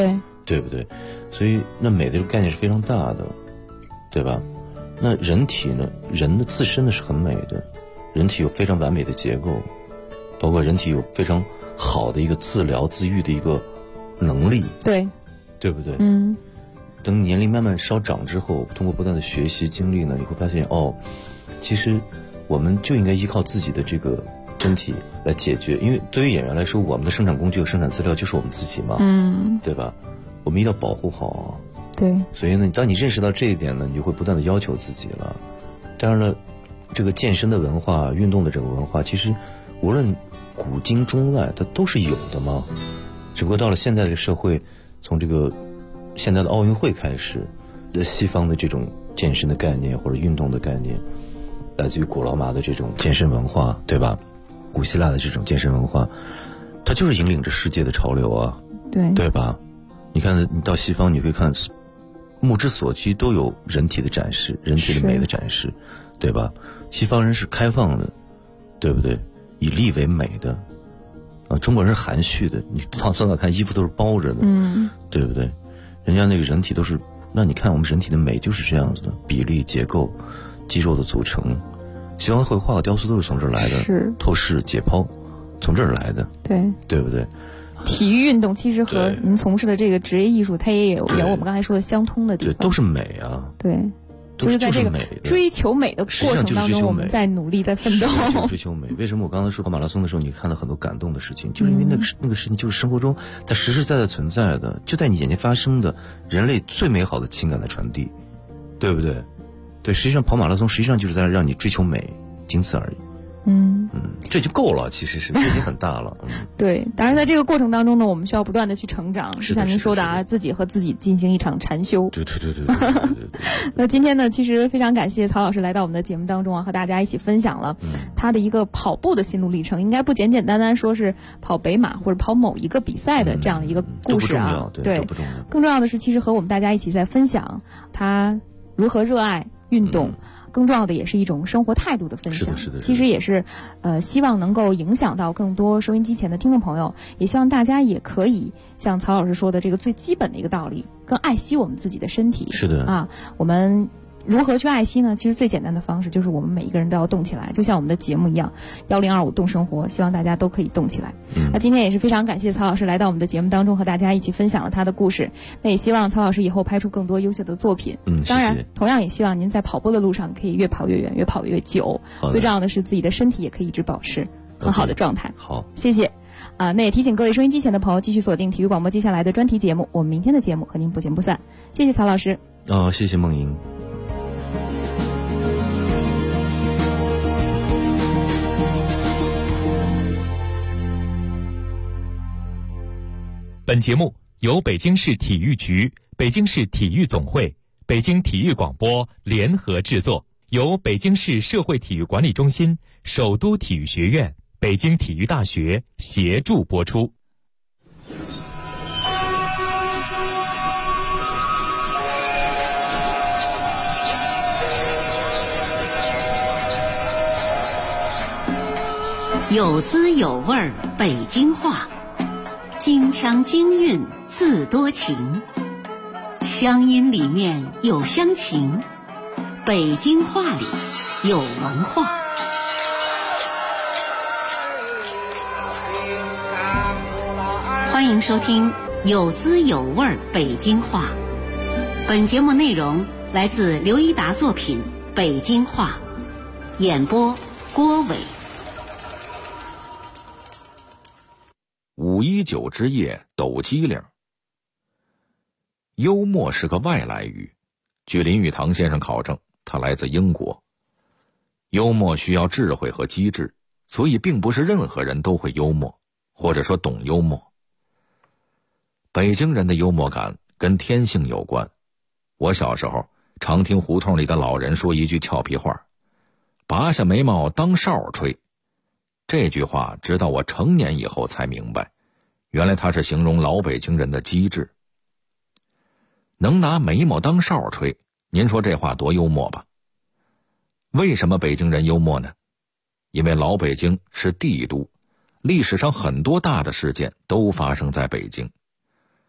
对不对？所以那美的这个概念是非常大的，对吧？那人体呢，人的自身呢是很美的，人体有非常完美的结构，包括人体有非常好的一个自疗自愈的一个能力，对不对？等年龄慢慢稍长之后，通过不断的学习经历呢，你会发现其实我们就应该依靠自己的这个身体来解决，因为对于演员来说，我们的生产工具和生产资料就是我们自己嘛，对吧？我们一定要保护好啊。 对， 所以呢，当你认识到这一点呢，你就会不断的要求自己了。当然了，这个健身的文化、运动的这个文化，其实无论古今中外，它都是有的嘛。只不过到了现在的社会，从这个现在的奥运会开始，西方的这种健身的概念或者运动的概念，来自于古罗马的这种健身文化，对吧？古希腊的这种健身文化，它就是引领着世界的潮流啊，对吧？你看，你到西方，你会看目之所及都有人体的展示，人体的美的展示，对吧？西方人是开放的，对不对？以力为美的啊，中国人是含蓄的，你到看衣服都是包着的，对不对？人家那个人体都是，那你看我们人体的美就是这样子的，比例、结构、肌肉的组成，西方绘画和雕塑都是从这儿来的，透视、解剖，从这儿来的，对不对？ 体育运动其实和您从事的这个职业艺术，它也有我们刚才说的相通的地方， 对，都是美啊， 对，就是在这个追求美的过程当中，我们在努力，在奋斗， 追求美。为什么我刚才说跑马拉松的时候，你看到很多感动的事情，就是因为那个事情就是生活中它实实在在存在的，就在你眼前发生的，人类最美好的情感的传递，对不对？对，实际上跑马拉松实际上就是在让你追求美，仅此而已。这就够了，其实是这已经很大了。 对，当然在这个过程当中呢，我们需要不断的去成长，就像您说的啊，自己和自己进行一场禅修。 对。 那今天呢，其实非常感谢曹老师来到我们的节目当中啊，和大家一起分享了他的一个跑步的心路历程，应该不简简单单说是跑北马或者跑某一个比赛的这样的一个故事啊。 对，不重要。 更重要的是，其实和我们大家一起在分享他如何热爱运动。更重要的也是一种生活态度的分享，其实也是，希望能够影响到更多收音机前的听众朋友，也希望大家也可以像曹老师说的这个最基本的一个道理，更爱惜我们自己的身体。 是的啊，我们如何去爱惜呢？其实最简单的方式就是我们每一个人都要动起来，就像我们的节目一样，1025动生活，希望大家都可以动起来。那今天也是非常感谢曹老师来到我们的节目当中，和大家一起分享了他的故事。那也希望曹老师以后拍出更多优秀的作品。当然，同样也希望您在跑步的路上可以越跑越远，越跑越久。最重要的是自己的身体也可以一直保持很好的状态。 好， 谢谢。那也提醒各位收音机前的朋友继续锁定体育广播接下来的专题节目，我们明天的节目和您不见不散。谢谢曹老师。 谢谢梦莹。 本节目由北京市体育局、北京市体育总会、北京体育广播联合制作，由北京市社会体育管理中心、首都体育学院、北京体育大学协助播出。 有滋有味北京话，京腔京韵自多情，乡音里面有乡情，北京话里有文化。欢迎收听有滋有味北京话。本节目内容来自刘一达作品《北京话》，演播郭伟。 519之夜抖机灵。幽默是个外来语，据林语堂先生考证，他来自英国。幽默需要智慧和机智，所以并不是任何人都会幽默，或者说懂幽默。北京人的幽默感跟天性有关。我小时候常听胡同里的老人说一句俏皮话，拔下眉毛当哨吹。这句话直到我成年以后才明白，原来他是形容老北京人的机智。能拿眉毛当哨吹，您说这话多幽默吧？为什么北京人幽默呢？因为老北京是帝都，历史上很多大的事件都发生在北京。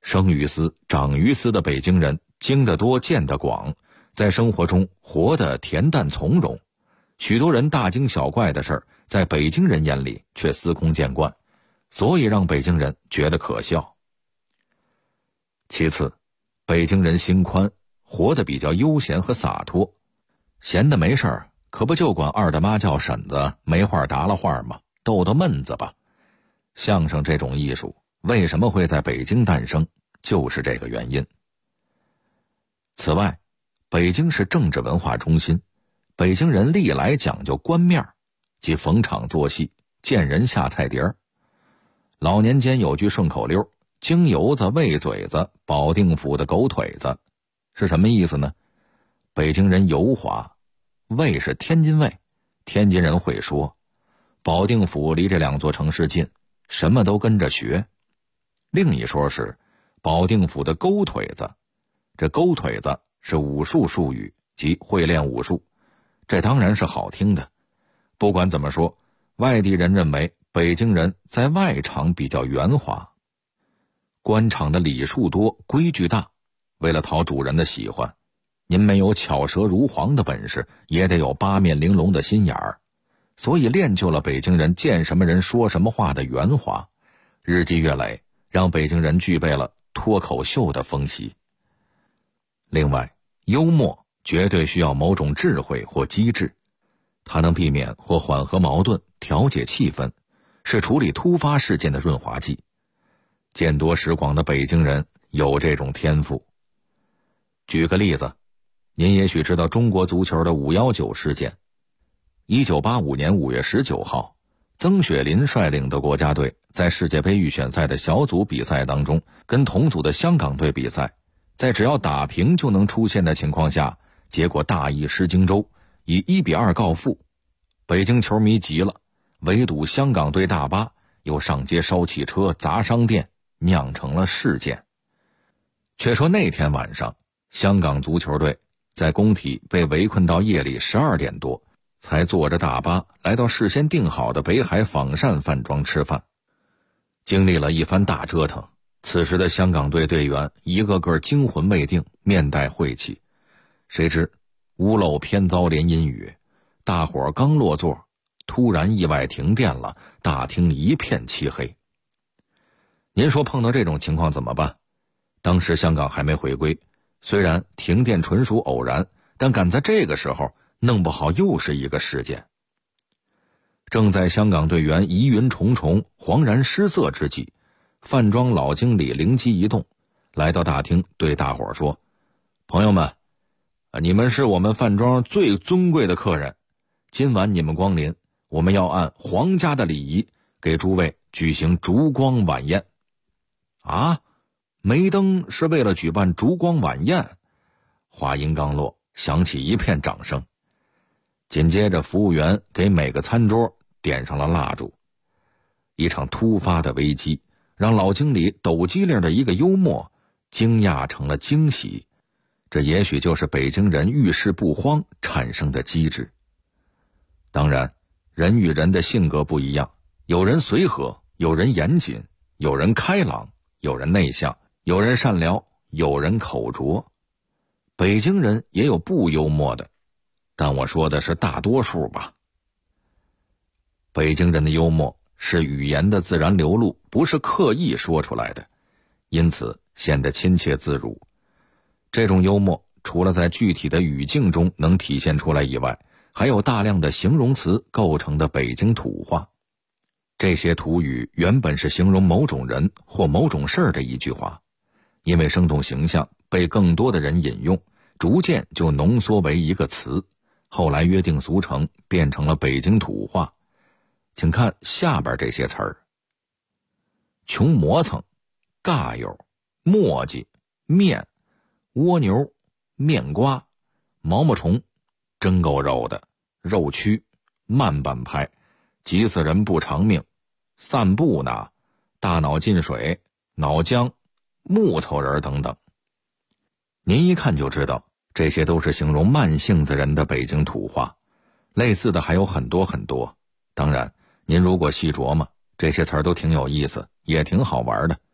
生于斯、长于斯的北京人，经得多，见得广，在生活中活得恬淡从容。许多人大惊小怪的事儿，在北京人眼里却司空见惯，所以让北京人觉得可笑。其次，北京人心宽，活得比较悠闲和洒脱，闲的没事儿，可不就管二大妈叫婶子，没话搭了话吗？逗逗闷子吧。相声这种艺术为什么会在北京诞生，就是这个原因。此外，北京是政治文化中心，北京人历来讲究官面，即逢场作戏，见人下菜碟儿。老年间有句顺口溜，京油子、喂嘴子，保定府的狗腿子，是什么意思呢？北京人油滑，卫是天津卫，天津人会说，保定府离这两座城市近，什么都跟着学。另一说是保定府的勾腿子，这勾腿子是武术术语，即会练武术，这当然是好听的。不管怎么说，外地人认为北京人在外场比较圆滑，官场的礼数多，规矩大，为了讨主人的喜欢，您没有巧舌如簧的本事，也得有八面玲珑的心眼儿，所以练就了北京人见什么人说什么话的圆滑，日积月累，让北京人具备了脱口秀的风习。另外，幽默绝对需要某种智慧或机智，它能避免或缓和矛盾，调节气氛，是处理突发事件的润滑剂。见多识广的北京人有这种天赋。举个例子，您也许知道中国足球的519事件。1985年5月19号，曾雪林率领的国家队在世界杯预选赛的小组比赛当中，跟同组的香港队比赛，在只要打平就能出线的情况下，结果大意失荆州，以1-2告负。北京球迷急了，围堵香港队大巴，又上街烧汽车、砸商店，酿成了事件。却说那天晚上，香港足球队在工体被围困到夜里12点多，才坐着大巴来到事先订好的北海仿膳饭庄吃饭。经历了一番大折腾，此时的香港队队员一个个惊魂未定，面带晦气。谁知屋漏偏遭连阴雨，大伙刚落座，突然意外停电了，大厅一片漆黑。您说碰到这种情况怎么办？当时香港还没回归，虽然停电纯属偶然，但赶在这个时候弄不好又是一个事件。正在香港队员疑云重重、惶然失色之际，饭庄老经理灵机一动，来到大厅对大伙说：朋友们，你们是我们饭庄最尊贵的客人，今晚你们光临，我们要按皇家的礼仪给诸位举行烛光晚宴。啊，梅登是为了举办烛光晚宴？话音刚落，响起一片掌声。紧接着服务员给每个餐桌点上了蜡烛。一场突发的危机让老经理抖机灵的一个幽默惊讶成了惊喜，这也许就是北京人遇事不慌产生的机智。当然，人与人的性格不一样，有人随和，有人严谨，有人开朗，有人内向，有人善良，有人口拙。北京人也有不幽默的，但我说的是大多数吧。北京人的幽默是语言的自然流露，不是刻意说出来的，因此显得亲切自如。这种幽默除了在具体的语境中能体现出来以外，还有大量的形容词构成的北京土话。这些土语原本是形容某种人或某种事儿的一句话，因为生动形象，被更多的人引用，逐渐就浓缩为一个词，后来约定俗成，变成了北京土话。请看下边这些词儿：穷磨蹭、尬友、磨叽、面、蜗牛、面瓜、毛毛虫、真够肉的、肉蛆、慢半拍、急死人不偿命、散步呢、大脑进水、脑浆、木头人等等。您一看就知道，这些都是形容慢性子人的北京土话，类似的还有很多很多。当然，您如果细琢磨，这些词儿都挺有意思，也挺好玩的。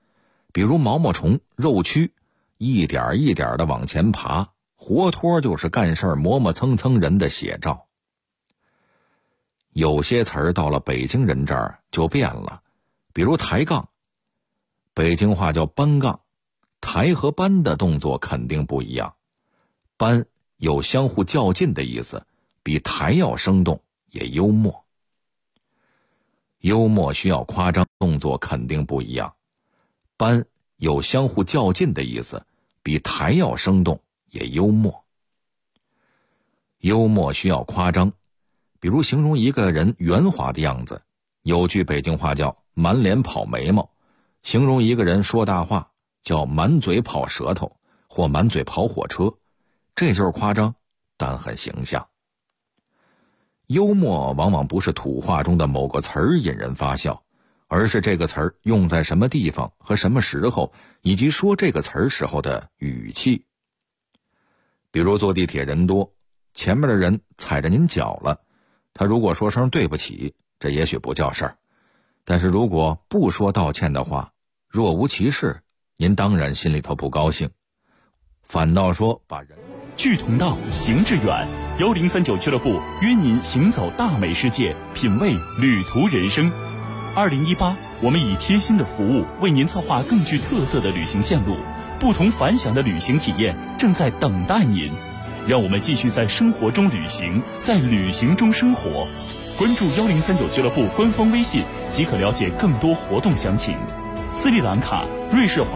比如毛毛虫、肉蛆，一点一点的往前爬，活脱就是干事磨磨蹭蹭人的写照。有些词儿到了北京人这儿就变了，比如抬杠，北京话叫搬杠，抬和搬的动作肯定不一样。搬有相互较劲的意思，比抬要生动，也幽默。幽默需要夸张，动作肯定不一样。搬有相互较劲的意思，比抬要生动，也幽默。幽默需要夸张，比如形容一个人圆滑的样子，有句北京话叫满脸跑眉毛，形容一个人说大话叫满嘴跑舌头或满嘴跑火车，这就是夸张，但很形象。幽默往往不是土话中的某个词儿引人发笑，而是这个词儿用在什么地方和什么时候，以及说这个词儿时候的语气。比如坐地铁人多，前面的人踩着您脚了，他如果说声对不起，这也许不叫事儿，但是如果不说道歉的话，若无其事，您当然心里头不高兴，反倒说把人志同道，行致远。1039俱乐部约您行走大美世界，品味旅途人生。2018，我们以贴心的服务为您策划更具特色的旅行线路，不同凡响的旅行体验正在等待您。让我们继续在生活中旅行，在旅行中生活。关注1039俱乐部官方微信即可了解更多活动详情。斯里兰卡、瑞士华